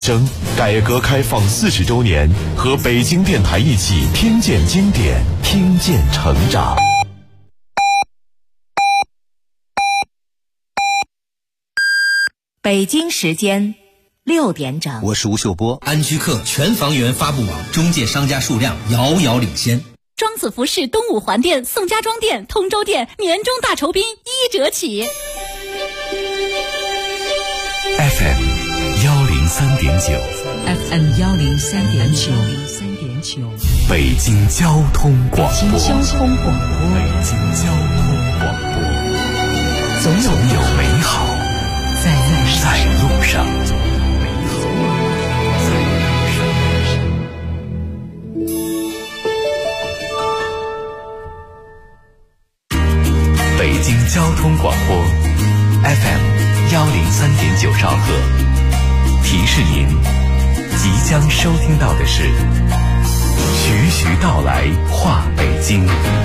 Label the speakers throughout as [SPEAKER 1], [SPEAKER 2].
[SPEAKER 1] 争改革开放40周年，和北京电台一起听见经典，听见成长。
[SPEAKER 2] 北京时间6点整，
[SPEAKER 3] 我是吴秀波。安居客全房源发布网中介商家数量遥遥领先。
[SPEAKER 4] 庄子服饰东五环店、宋家庄店、通州店年终大酬宾1折起。
[SPEAKER 1] FM 103.9
[SPEAKER 2] FM 103.9，
[SPEAKER 1] 北京交通广播。
[SPEAKER 2] 北京交通广播，总有美好在路上。
[SPEAKER 1] 北京交通广播 FM 103.9兆赫，提示您即将收听到的是徐徐道来话北京。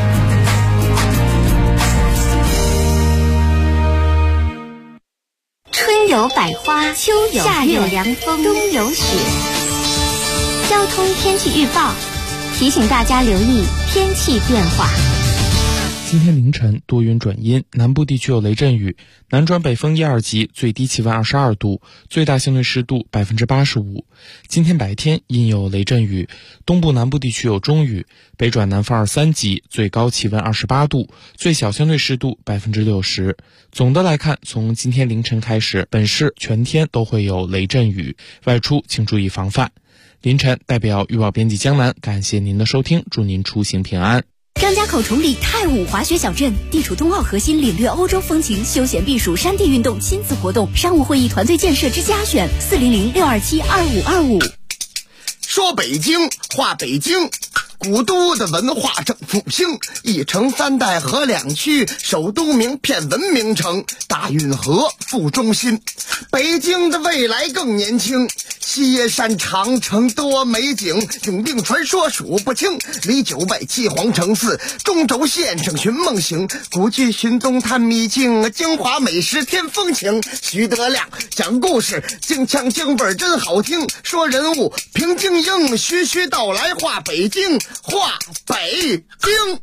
[SPEAKER 5] 春有百花，秋有夏有凉风，冬有雪。交通天气预报提醒大家留意天气变化。
[SPEAKER 6] 今天凌晨多云转阴，南部地区有雷阵雨，南转北风1、2级，最低气温22度，最大相对湿度85%。今天白天阴有雷阵雨，东部南部地区有中雨，北转南风2、3级，最高气温28度，最小相对湿度60%。总的来看，从今天凌晨开始，本市全天都会有雷阵雨，外出请注意防范。凌晨代表预报编辑江南，感谢您的收听，祝您出行平安。
[SPEAKER 4] 张家口崇礼太武滑雪小镇地处冬奥核心，领略欧洲风情，休闲避暑，山地运动，亲子活动，商务会议，团队建设之家选400-627-2525。
[SPEAKER 7] 说北京话北京，古都的文化正复兴，一城3代河2区，首都名片文明城，大运河副中心。北京的未来更年轻，西耶山长城多美景，永定传说数不清，离9外7皇城4，中轴线上寻梦行，古剧寻踪探秘境，京华美食添风情。徐德亮讲故事，京腔京味真好听，说人物评京英，徐徐道来话北京，话北京。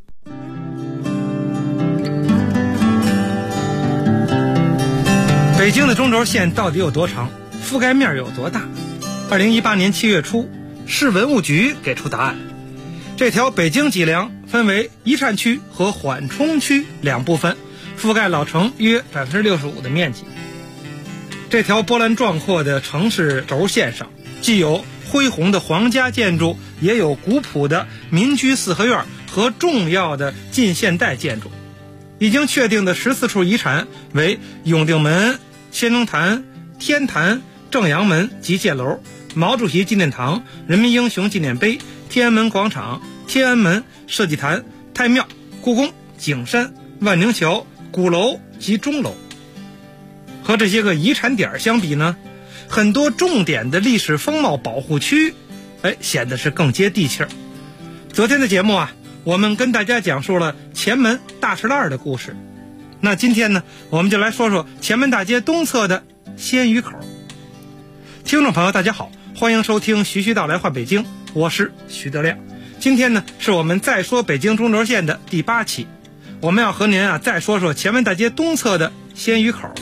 [SPEAKER 8] 北京的中轴线到底有多长，覆盖面有多大？2018年7月初，市文物局给出答案。这条北京脊梁分为遗产区和缓冲区2部分，覆盖老城约65%的面积。这条波澜壮阔的城市轴线上，既有恢宏的皇家建筑，也有古朴的民居四合院和重要的近现代建筑。已经确定的14处遗产为永定门、先农坛、天坛、正阳门及箭楼、毛主席纪念堂、人民英雄纪念碑、天安门广场、天安门设计坛、太庙、故宫、景山、万宁桥、鼓楼及钟楼。和这些个遗产点相比呢，很多重点的历史风貌保护区显得是更接地气儿。昨天的节目我们跟大家讲述了前门大石栏的故事。那今天呢，我们就来说说前门大街东侧的鲜鱼口。听众朋友大家好，欢迎收听徐徐道来话北京，我是徐德亮。今天呢，是我们再说北京中轴线的第8期，我们要和您再说说前门大街东侧的鲜鱼口。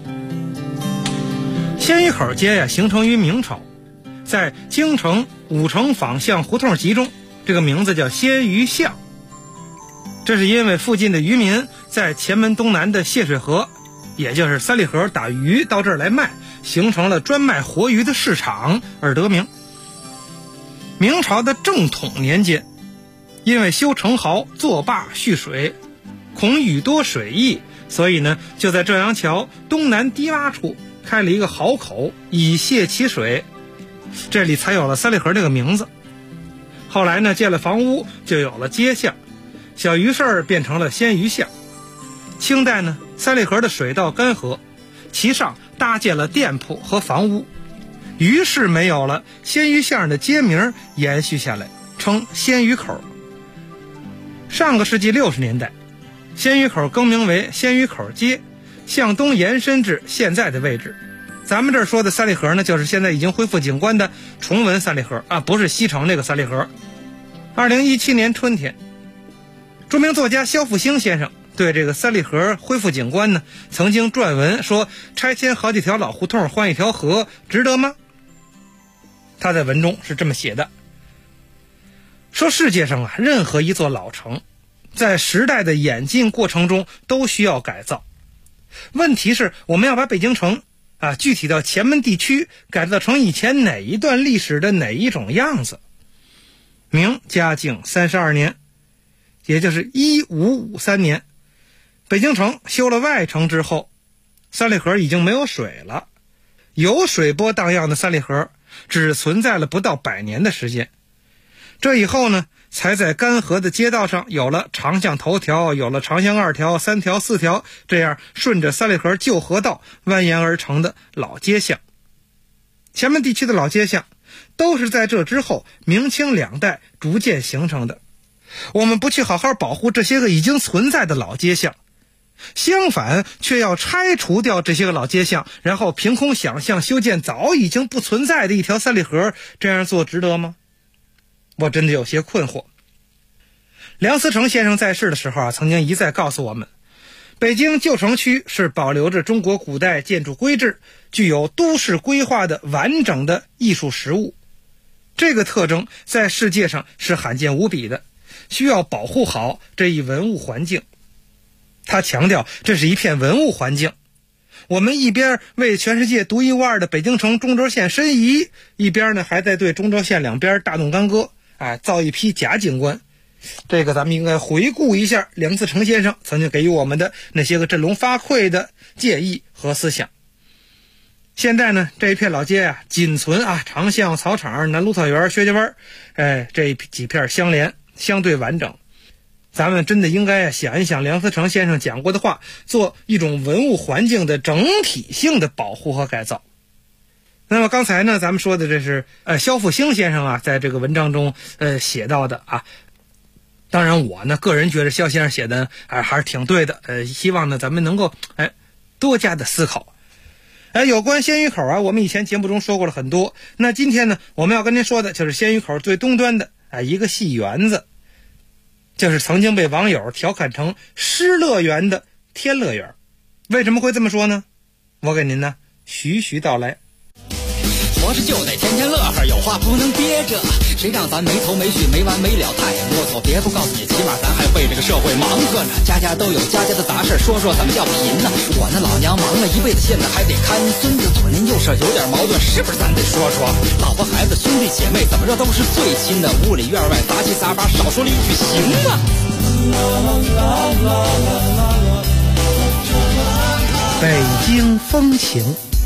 [SPEAKER 8] 鲜鱼口街形成于明朝，在京城5城坊巷胡同集中，这个名字叫鲜鱼巷。这是因为附近的渔民在前门东南的泄水河，也就是三里河打鱼到这儿来卖，形成了专卖活鱼的市场而得名。明朝的正统年间，因为修城壕作坝蓄水，恐雨多水溢，所以呢，就在正阳桥东南低洼处开了一个壕口，以泄其水，这里才有了三里河这个名字。后来呢，建了房屋，就有了街巷，小鱼市变成了鲜鱼巷。清代呢，三里河的水道干涸，其上搭建了店铺和房屋，于是没有了，鲜鱼巷的街名延续下来，称鲜鱼口。上个世纪60年代，鲜鱼口更名为鲜鱼口街，向东延伸至现在的位置。 咱们这儿说的三里河呢，就是现在已经恢复景观的崇文三里河啊，不是西城那个三里河。2017年春天，著名作家萧复兴先生对这个三里河恢复景观呢，曾经撰文说，拆迁好几条老胡同换一条河，值得吗？他在文中是这么写的，说世界上啊，任何一座老城在时代的演进过程中都需要改造，问题是我们要把北京城具体到前门地区改造成以前哪一段历史的哪一种样子。明嘉靖32年，也就是1553年，北京城修了外城之后，三里河已经没有水了，有水波荡漾的三里河只存在了不到100年的时间。这以后呢，才在干河的街道上有了长巷头条，有了长巷2条、3条、4条，这样顺着三里河旧河道蜿蜒而成的老街巷。前门地区的老街巷都是在这之后明清2代逐渐形成的。我们不去好好保护这些个已经存在的老街巷，相反却要拆除掉这些个老街巷，然后凭空想象修建早已经不存在的一条三里河，这样做值得吗？我真的有些困惑。梁思成先生在世的时候曾经一再告诉我们，北京旧城区是保留着中国古代建筑规制，具有都市规划的完整的艺术实物。这个特征在世界上是罕见无比的，需要保护好这一文物环境。他强调这是一片文物环境，我们一边为全世界独一无二的北京城中轴线申遗，一边呢还在对中轴线两边大动干戈，造一批假景观。这个咱们应该回顾一下梁思成先生曾经给予我们的那些个振聋发聩的建议和思想。现在呢，这一片老街仅存长巷、草场、南芦草园、薛家湾，这几片相连，相对完整。咱们真的应该想一想梁思成先生讲过的话，做一种文物环境的整体性的保护和改造。那么刚才呢，咱们说的这是萧复兴先生在这个文章中写到的当然我呢个人觉得萧先生写的还是挺对的，希望呢咱们能够多加的思考。有关鲜鱼口我们以前节目中说过了很多，那今天呢我们要跟您说的就是鲜鱼口最东端的一个戏园子，就是曾经被网友调侃成失乐园的天乐园。为什么会这么说呢？我给您呢徐徐道来。
[SPEAKER 9] 活着就得天天乐呵，有话不能憋着，谁让咱没头没绪没完没了太啰嗦。别不告诉你，起码咱还为这个社会忙活呢。家家都有家家的杂事，说说怎么叫贫呢？我那老娘忙了一辈子，现在还得看孙子，左邻右舍有点矛盾，是不是咱得说说？老婆孩子兄弟姐妹怎么着都是最亲的，屋里院外杂七杂八，少说了一句行吗？
[SPEAKER 8] 北京风情。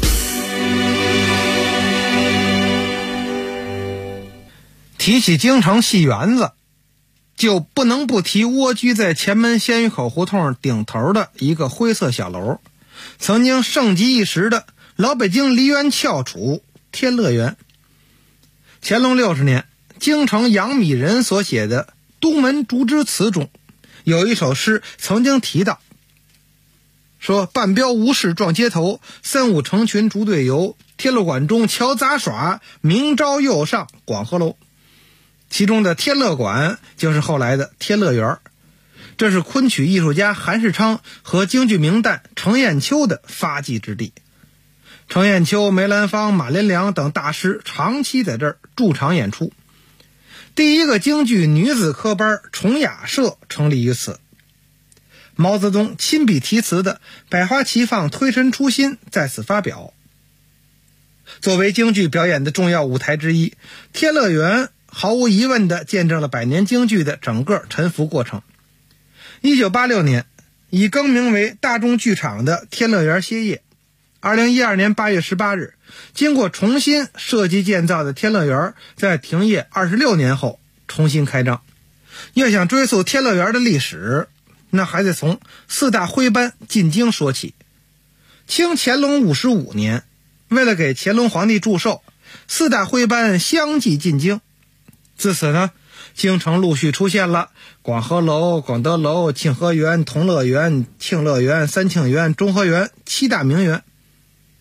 [SPEAKER 8] 提起京城戏园子，就不能不提蜗居在前门鲜鱼口胡同顶头的一个灰色小楼，曾经盛极一时的老北京梨园翘楚天乐园。乾隆60年，京城杨米人所写的《东门竹枝词》中有一首诗曾经提到，说半标无事撞街头，3、5成群逐队游，天乐馆中瞧杂耍，明朝又上广和楼。其中的天乐馆就是后来的天乐园，这是昆曲艺术家韩世昌和京剧名旦程砚秋的发迹之地。程砚秋、梅兰芳、马连良等大师长期在这儿驻场演出。第一个京剧女子科班崇雅社成立于此。毛泽东亲笔题词的百花齐放推陈出新在此发表。作为京剧表演的重要舞台之一，天乐园毫无疑问地见证了百年京剧的整个沉浮过程。1986年，以更名为大众剧场的天乐园歇业。2012年8月18日，经过重新设计建造的天乐园在停业26年后重新开张。要想追溯天乐园的历史，那还得从4大徽班进京说起。清乾隆55年，为了给乾隆皇帝祝寿，4大徽班相继进京。自此呢，京城陆续出现了广和楼、广德楼、庆和园、同乐园、庆乐园、三庆园、中和园7大名园。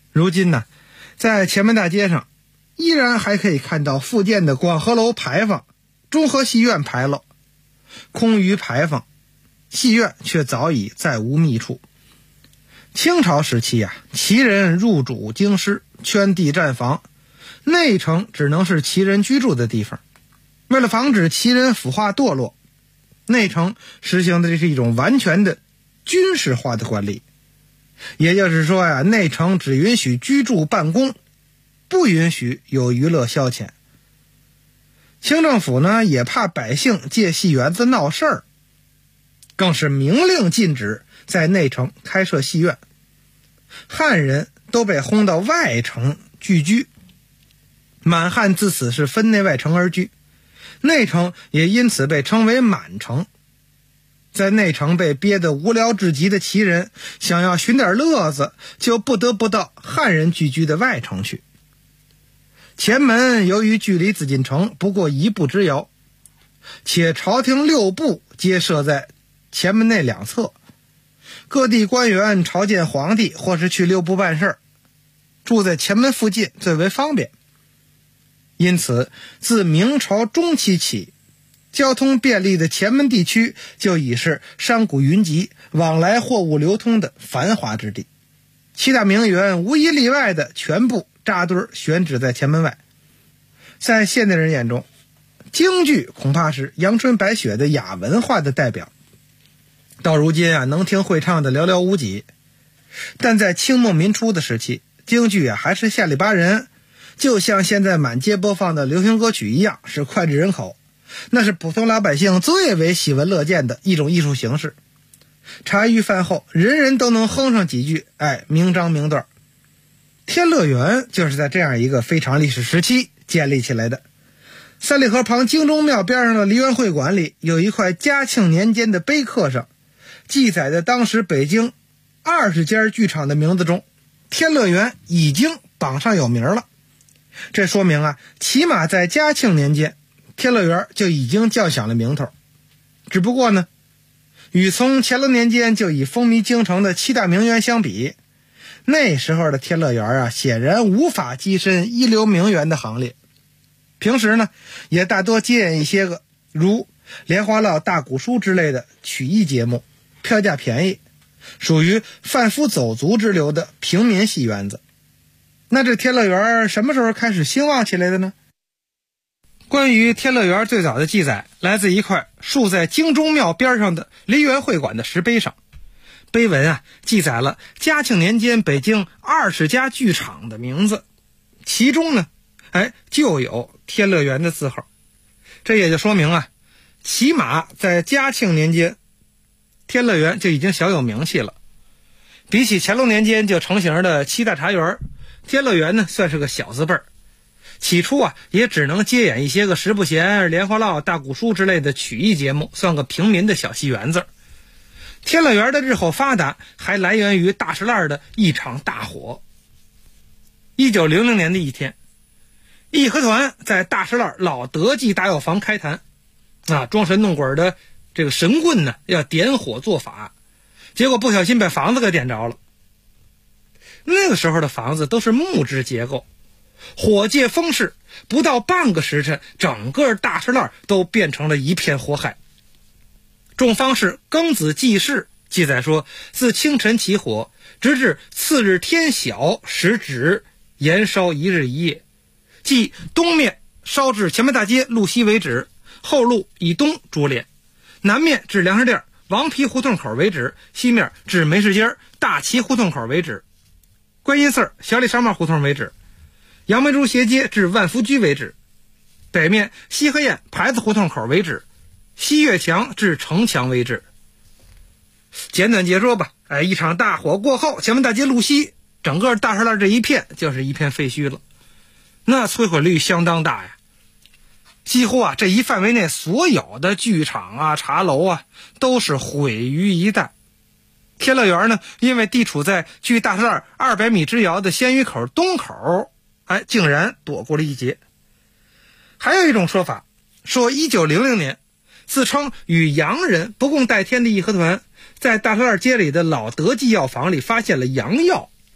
[SPEAKER 8] 如今呢，在前门大街上依然还可以看到复建的广和楼牌坊、中和戏院牌楼，空余牌坊，戏院却早已再无觅处。清朝时期旗人入主京师，圈地占房，内城只能是旗人居住的地方。为了防止旗人腐化堕落，内城实行的这是一种完全的军事化的管理。也就是说内城只允许居住办公，不允许有娱乐消遣。清政府呢也怕百姓借戏园子闹事儿，更是明令禁止在内城开设戏院。汉人都被轰到外城聚居，满汉自此是分内外城而居，内城也因此被称为满城。在内城被憋得无聊至极的旗人，想要寻点乐子，就不得不到汉人聚居的外城去。前门由于距离紫禁城不过1步之遥，且朝廷6部皆设在前门内两侧，各地官员朝见皇帝或是去6部办事，住在前门附近最为方便。因此自明朝中期起，交通便利的前门地区就已是商贾云集、往来货物流通的繁华之地。7大名园无一例外的全部扎堆选址在前门外。在现代人眼中，京剧恐怕是阳春白雪的雅文化的代表，到如今能听会唱的寥寥无几。但在清末民初的时期，京剧还是下里巴人，就像现在满街播放的流行歌曲一样，是脍炙人口，那是普通老百姓最为喜闻乐见的一种艺术形式。茶余饭后人人都能哼上几句名章名段。天乐园就是在这样一个非常历史时期建立起来的。三里河旁京中庙边上的梨园会馆里有一块嘉庆年间的碑刻，上记载的当时北京20家剧场的名字中，天乐园已经榜上有名了。这说明起码在嘉庆年间，天乐园就已经叫响了名头。只不过呢，与从乾隆年间就已风靡京城的7大名园相比，那时候的天乐园显然无法跻身一流名园的行列。平时呢，也大多接演一些个如莲花落、大鼓书之类的曲艺节目，票价便宜，属于贩夫走卒之流的平民戏园子。那这天乐园什么时候开始兴旺起来的呢？关于天乐园最早的记载来自一块竖在京中庙边上的梨园会馆的石碑上。碑文记载了嘉庆年间北京20家剧场的名字，其中呢就有天乐园的字号。这也就说明起码在嘉庆年间，天乐园就已经小有名气了。比起乾隆年间就成型的7大茶园，天乐园呢算是个小字辈儿。起初也只能接演一些个十不闲、莲花落、大鼓书之类的曲艺节目，算个平民的小戏园子。天乐园的日后发达还来源于大石烂的一场大火。1900年的一天，义和团在大石烂老德记大药房开坛，装神弄鬼的这个神棍呢要点火做法，结果不小心把房子给点着了。那个时候的房子都是木质结构，火借风势，不到半个时辰，整个大石烂都变成了一片火海。众方士庚子记事记载说，自清晨起火，直至次日天晓时止，延烧1日1夜，即东面烧至前门大街路西为止，后路以东株连，南面至粮食店王皮胡同口为止，西面至梅市街大旗胡同口为止，观音寺小李商贸胡同为止，杨梅竹斜街至万福居为止，北面西河堰牌子胡同口为止，西岳墙至城墙为止。简短截说吧，一场大火过后，前门大街路西整个大石烂这一片就是一片废墟了，那摧毁率相当大呀。几乎这一范围内所有的剧场茶楼都是毁于一旦。天乐园呢，因为地处在距大石烂200米之遥的鲜鱼口东口，竟然躲过了一劫。还有一种说法，说1900年，自称与洋人不共戴天的义和团，在大石烂街里的老德记药房里发现了洋药，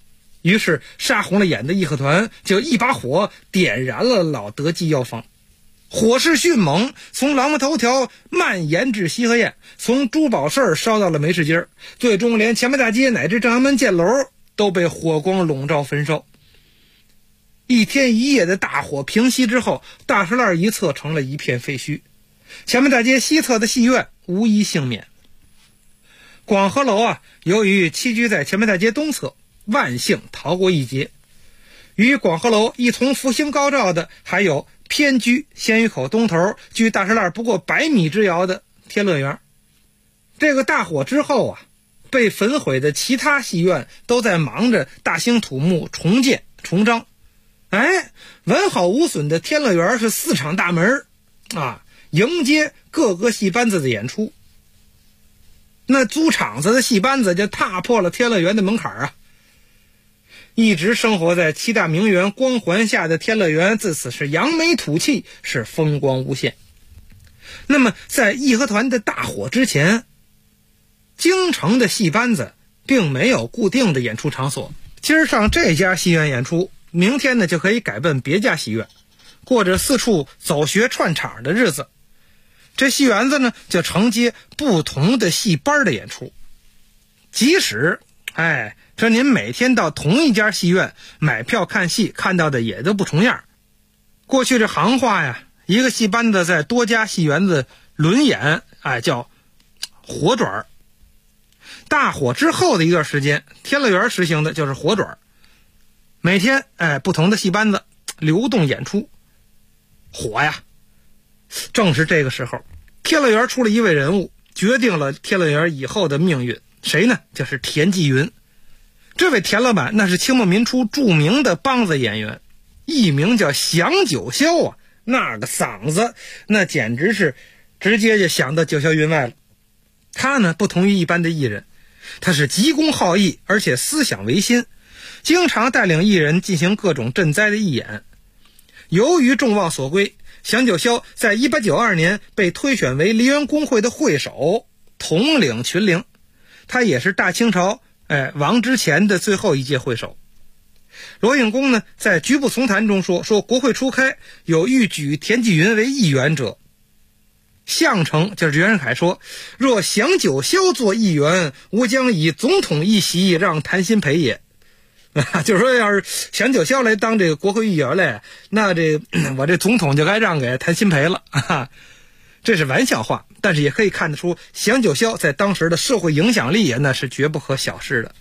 [SPEAKER 8] 于是杀红了眼的义和团就一把火点燃了老德基药房。火势迅猛，从朗木头条蔓延至西河堰，从珠宝市烧到了梅市街，最终连前门大街乃至正阳门箭楼都被火光笼罩焚烧。一天一夜的大火平息之后，大石栏一侧成了一片废墟，前门大街西侧的戏院无一幸免。广和楼由于栖居在前门大街东侧，万幸逃过一劫。与广和楼一同复兴高照的还有偏居鲜鱼口东头距大石栏不过100米之遥的天乐园。这个大火之后被焚毁的其他戏院都在忙着大兴土木、重建重张。完好无损的天乐园是4场大门迎接各个戏班子的演出。那租场子的戏班子就踏破了天乐园的门槛一直生活在7大名园光环下的天乐园自此是扬眉吐气，是风光无限。那么在义和团的大火之前，京城的戏班子并没有固定的演出场所，今儿上这家戏院演出，明天呢就可以改奔别家戏院，过着四处走学串场的日子。这戏园子呢就承接不同的戏班的演出。即使这您每天到同一家戏院买票看戏，看到的也都不重样。过去这行话一个戏班子在多家戏园子轮演叫活转。大火之后的一段时间，天乐园实行的就是活转，每天不同的戏班子流动演出。火正是这个时候，天乐园出了一位人物，决定了天乐园以后的命运。谁呢？就是田纪云。这位田老板那是清末民初著名的梆子演员，艺名叫响九霄那个嗓子那简直是直接就响到九霄云外了。他呢不同于一般的艺人，他是急公好义，而且思想维新，经常带领艺人进行各种赈灾的义演。由于众望所归，响九霄在1892年被推选为梨园公会的会首，统领群灵。他也是大清朝亡之前的最后一届会首。罗应公呢在局部丛谈中说国会初开，有欲举田纪云为议员者。项城就是袁世凯说，若响九霄做议员，吾将以总统一席让谭鑫培也。就是说要是响九霄来当这个国会议员嘞，那我这总统就该让给谭鑫培了这是玩笑话，但是也可以看得出响九霄在当时的社会影响力那是绝不可小视的。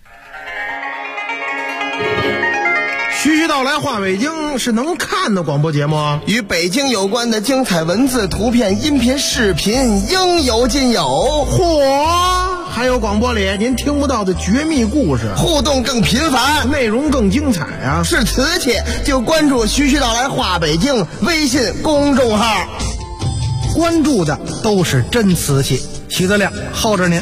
[SPEAKER 10] 徐徐道来话北京是能看的广播节目，
[SPEAKER 7] 与北京有关的精彩文字、图片、音频、视频应有尽有。
[SPEAKER 10] 嚯！还有广播里您听不到的绝密故事，
[SPEAKER 7] 互动更频繁，
[SPEAKER 10] 内容更精彩
[SPEAKER 7] 是瓷器就关注徐徐道来话北京微信公众号，
[SPEAKER 8] 关注的都是真瓷器。徐德亮候着您。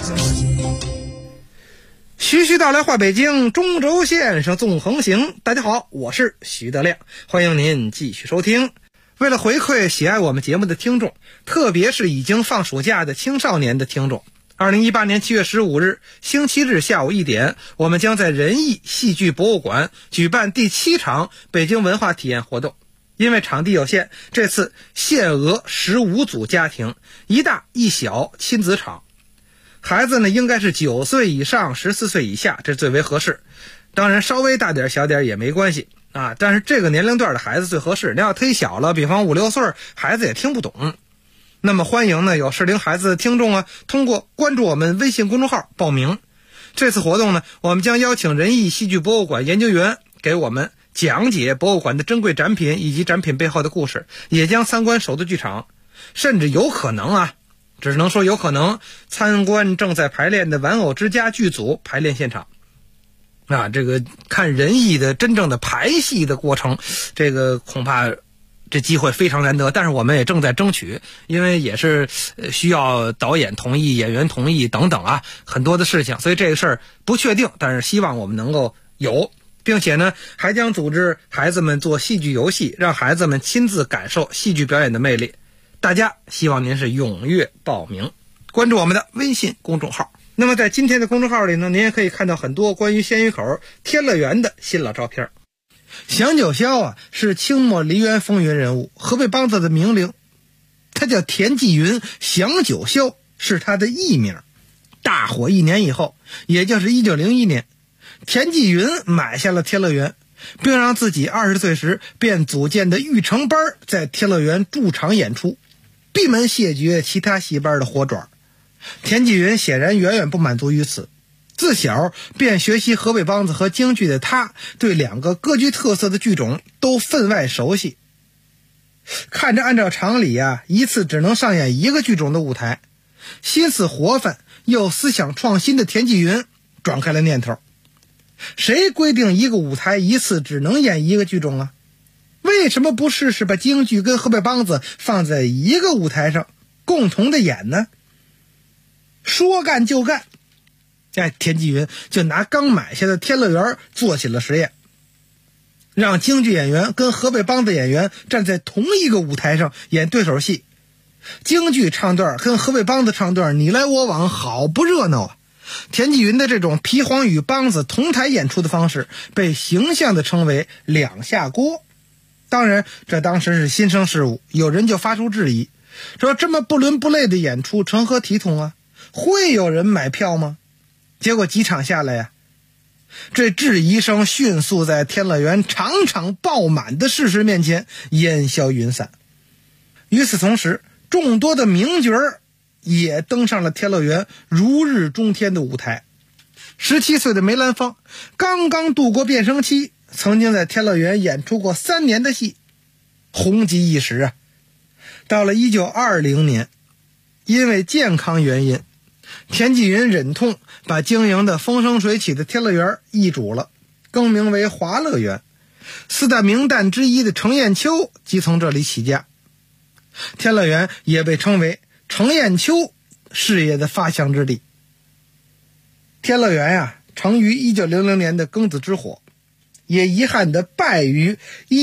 [SPEAKER 8] 徐徐道来话北京，中轴线上纵横行。大家好，我是徐德亮，欢迎您继续收听。为了回馈喜爱我们节目的听众，特别是已经放暑假的青少年的听众，2018年7月15日星期日下午1点，我们将在仁义戏剧博物馆举办第7场北京文化体验活动。因为场地有限，这次限额15组家庭，一大一小亲子场。孩子呢应该是9岁以上14岁以下，这最为合适。当然稍微大点小点也没关系但是这个年龄段的孩子最合适。你要忒小了，比方5、6岁，孩子也听不懂。那么欢迎呢有适龄孩子的听众通过关注我们微信公众号报名。这次活动呢，我们将邀请仁义戏剧博物馆研究员给我们讲解博物馆的珍贵展品以及展品背后的故事，也将参观首都剧场，甚至有可能只能说有可能参观正在排练的玩偶之家剧组排练现场这个看仁义的真正的排戏的过程，这个恐怕这机会非常难得，但是我们也正在争取，因为也是需要导演同意、演员同意等等很多的事情，所以这个事儿不确定，但是希望我们能够有，并且呢还将组织孩子们做戏剧游戏，让孩子们亲自感受戏剧表演的魅力。大家希望您是踊跃报名，关注我们的微信公众号。 那么在今天的公众号里呢，您也可以看到很多关于鲜鱼口天乐园的新老照片。祥九霄啊，是清末梨园风云人物，河北梆子的名伶，他叫田纪云，祥九霄是他的艺名。大火1年以后，也就是1901年，田纪云买下了天乐园，并让自己20岁时便组建的育成班在天乐园驻场演出，闭门谢绝其他戏班的火爪。田纪云显然远远不满足于此，自小便学习河北梆子和京剧的他，对2个各具特色的剧种都分外熟悉。看着按照常理啊，一次只能上演1个剧种的舞台，心思活泛又思想创新的田纪云转开了念头。谁规定1个舞台一次只能演1个剧种啊？为什么不试试把京剧跟河北梆子放在1个舞台上共同的演呢？说干就干，田纪云就拿刚买下的天乐园做起了实验，让京剧演员跟河北梆子演员站在同一个舞台上演对手戏。京剧唱段跟河北梆子唱段你来我往，好不热闹啊！田纪云的这种皮黄与梆子同台演出的方式被形象地称为2下锅。当然这当时是新生事物，有人就发出质疑，说这么不伦不类的演出成何体统啊？会有人买票吗？结果几场下来呀，这质疑声迅速在天乐园场场爆满的事实面前烟消云散。与此同时，众多的名角也登上了天乐园如日中天的舞台。17岁的梅兰芳刚刚度过变声期，曾经在天乐园演出过3年的戏，红极一时啊。到了1920年，因为健康原因，田纪云忍痛把经营的风生水起的天乐园易主了，更名为华乐园。4大名旦之一的程砚秋即从这里起家，天乐园也被称为程砚秋事业的发祥之地。天乐园呀，成于1900年的庚子之火，也遗憾地败于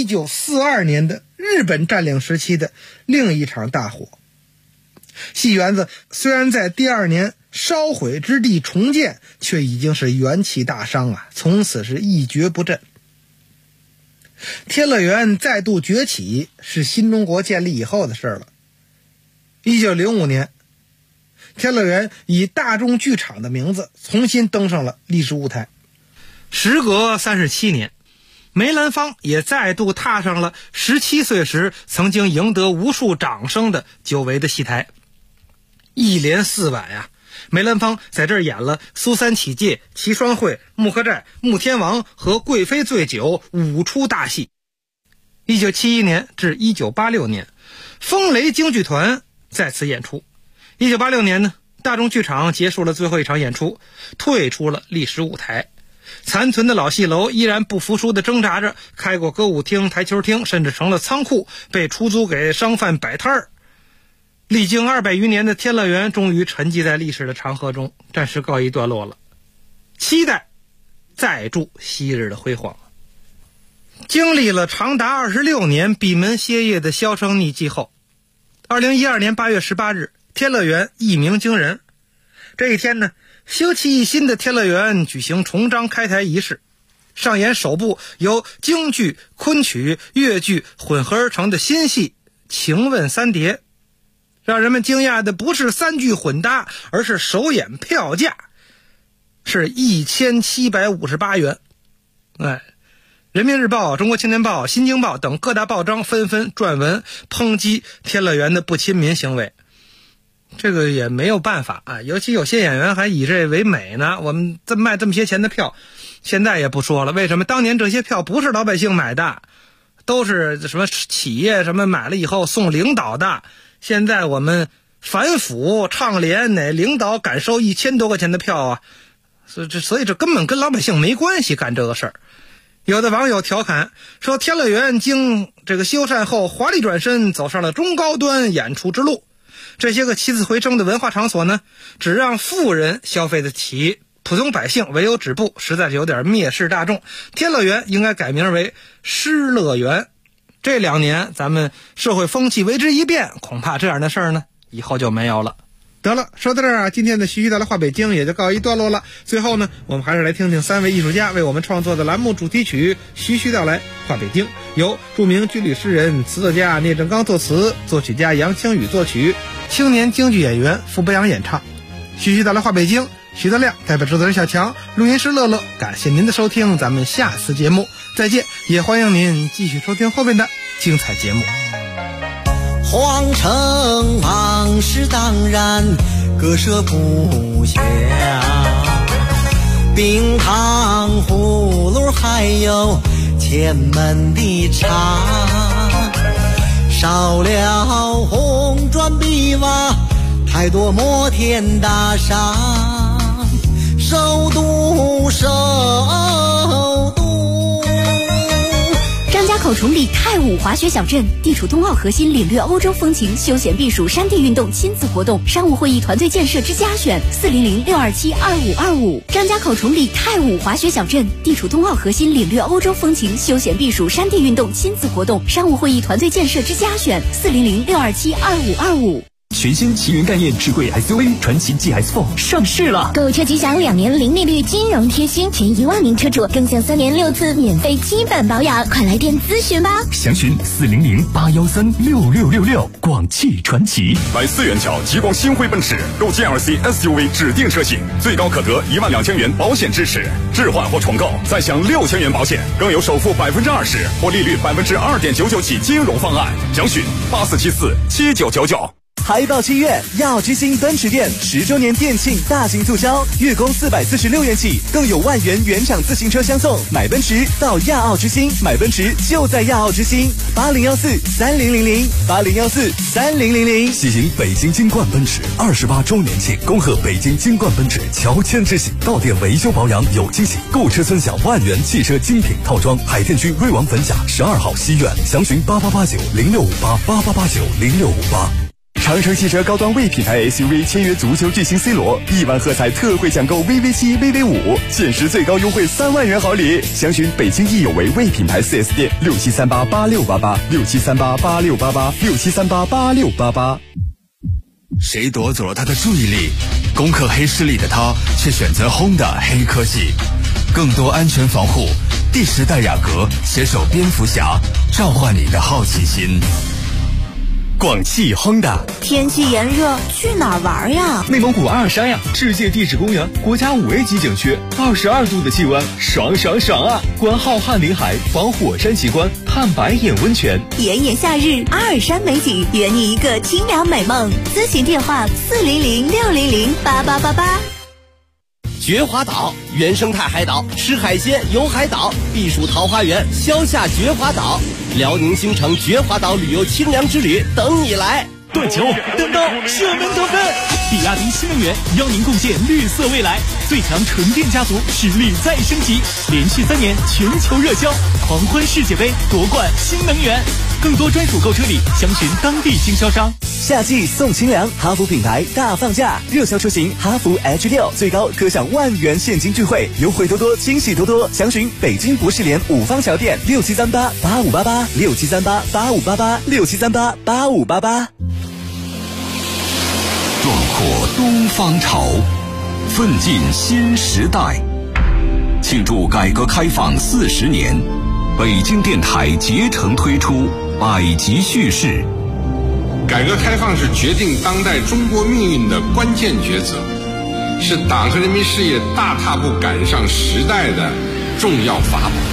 [SPEAKER 8] 1942年的日本占领时期的另一场大火。戏园子虽然在第2年烧毁之地重建，却已经是元气大伤啊，从此是一蹶不振。天乐园再度崛起是新中国建立以后的事了。1905年，天乐园以大众剧场的名字重新登上了历史舞台。时隔37年，梅兰芳也再度踏上了17岁时曾经赢得无数掌声的久违的戏台。一连4晚呀，梅兰芳在这儿演了《苏三起解》《齐双会》《穆克寨》《穆天王》和《贵妃醉酒》5出大戏。1971年至1986年，风雷京剧团再次演出。1986年呢，大众剧场结束了最后一场演出，退出了历史舞台。残存的老戏楼依然不服输地挣扎着，开过歌舞厅、台球厅，甚至成了仓库，被出租给商贩摆摊儿。历经200余年的天乐园终于沉寂在历史的长河中，暂时告一段落了。期待再铸昔日的辉煌。经历了长达26年闭门歇业的销声匿迹后，2012年8月18日，天乐园一鸣惊人。这一天呢，修葺一新的天乐园举行重张开台仪式，上演首部由京剧、昆曲、越剧混合而成的新戏《情问三叠》。让人们惊讶的不是3剧混搭，而是首演票价是1758元。人民日报、中国青年报、新京报等各大报章纷纷撰文抨击天乐园的不亲民行为。这个也没有办法啊，尤其有些演员还以这为美呢。我们卖这么些钱的票，现在也不说了。为什么？当年这些票不是老百姓买的，都是什么企业什么买了以后送领导的。现在我们反腐倡廉，哪领导敢收1000多块钱的票啊？所以这根本跟老百姓没关系，干这个事儿。有的网友调侃说，天乐园经这个修缮后华丽转身，走上了中高端演出之路。这些个起死回生的文化场所呢，只让富人消费得起，普通百姓唯有止步，实在是有点蔑视大众。天乐园应该改名为失乐园。这2年咱们社会风气为之一变，恐怕这样的事儿呢以后就没有了。 得了，说到这儿啊，今天的徐徐道来话北京也就告一段落了。最后呢，我们还是来听听3位艺术家为我们创作的栏目主题曲《徐徐道来话北京》，由著名军旅诗人、词作家聂政刚作词，作曲家杨清宇作曲，青年京剧演员傅博阳演唱。徐徐道来话北京，徐德亮代表制作人小强，录音师乐乐，感谢您的收听，咱们下次节目再见，也欢迎您继续收听后面的精彩节目。
[SPEAKER 11] 皇城往事当然割舍不下，冰糖葫芦还有前门的茶，少了红砖碧瓦，太多摩天大厦，首都
[SPEAKER 4] 张家口崇礼太武滑雪小镇地处冬奥核心，领略欧洲风情，休闲避暑山地运动亲子活动，商务会议团队建设之家选400-627-2525。张家口崇礼太武滑雪小镇地处冬奥核心，领略欧洲风情，休闲避暑山地运动亲子活动，商务会议团队建设之家选400-627-2525。
[SPEAKER 1] 全新奇云概念智慧 SUV 传祺 GS4 上市了，
[SPEAKER 5] 购车即享2年零利率金融贴心，前1万名车主更享3年6次免费基本保养，快来电咨询吧。
[SPEAKER 1] 详询400-813-6666。广汽传祺。
[SPEAKER 12] 来4元桥极光新辉奔驰购 GLC SUV 指定车型，最高可得12000元保险支持，置换或重购再享6000元保险，更有首付20%或利率2.99%起金融方案。详询84747999。
[SPEAKER 13] 还到7月，亚奥之星奔驰店10周年店庆大型促销，月供446元起，更有万元原厂自行车相送。买奔驰到亚奥之星，买奔驰就在亚奥之星。80143000，80143000。
[SPEAKER 1] 喜迎北京金冠奔驰28周年庆，恭贺北京金冠奔驰乔迁之喜，到店维修保养有惊喜，购车尊享万元汽车精品套装。海淀区瑞王粉甲12号西苑，详询88890658，88890658。
[SPEAKER 14] 长城汽车高端 V 品牌 SUV 签约足球巨星 C 罗，1万喝彩特惠抢购 VV7、VV5，限时最高优惠3万元好礼。详询北京益有为 V 品牌 4S 店67388688，67388688，67388688。
[SPEAKER 15] 谁夺走了他的注意力？攻克黑势力的他却选择 Honda 黑科技，更多安全防护。第10代雅阁携手蝙蝠侠，召唤你的好奇心。
[SPEAKER 14] 广汽 Honda。
[SPEAKER 16] 天气炎热，去哪儿玩呀？
[SPEAKER 14] 内蒙古阿尔山呀，世界地质公园，国家5A 级景区，22度的气温，爽爽爽啊！观浩瀚林海，访火山奇观，探白眼温泉。
[SPEAKER 16] 炎炎夏日，阿尔山美景，圆你一个清凉美梦。咨询电话400-600-8888。
[SPEAKER 17] 绝华岛，原生态海岛，吃海鲜，游海岛，避暑桃花源，消夏绝华岛，辽宁新城绝华岛旅游清凉之旅等你来。
[SPEAKER 18] 断球、单刀、射门得分，比亚迪新能源邀您共建绿色未来，最强纯电家族实力再升级，连续3年全球热销，狂欢世界杯夺冠新能源，更多专属购车礼，详询当地经销商。
[SPEAKER 13] 夏季送清凉，哈弗品牌大放价，热销车型哈弗 H6 最高可享万元现金钜惠，优惠多多，惊喜多多。详询北京博士联5方桥店67388588，67388588，67388588。
[SPEAKER 1] 壮阔东方潮，奋进新时代。庆祝改革开放40年，北京电台竭诚推出百集叙事。
[SPEAKER 19] 改革开放是决定当代中国命运的关键抉择，是党和人民事业大踏步赶上时代的重要法宝。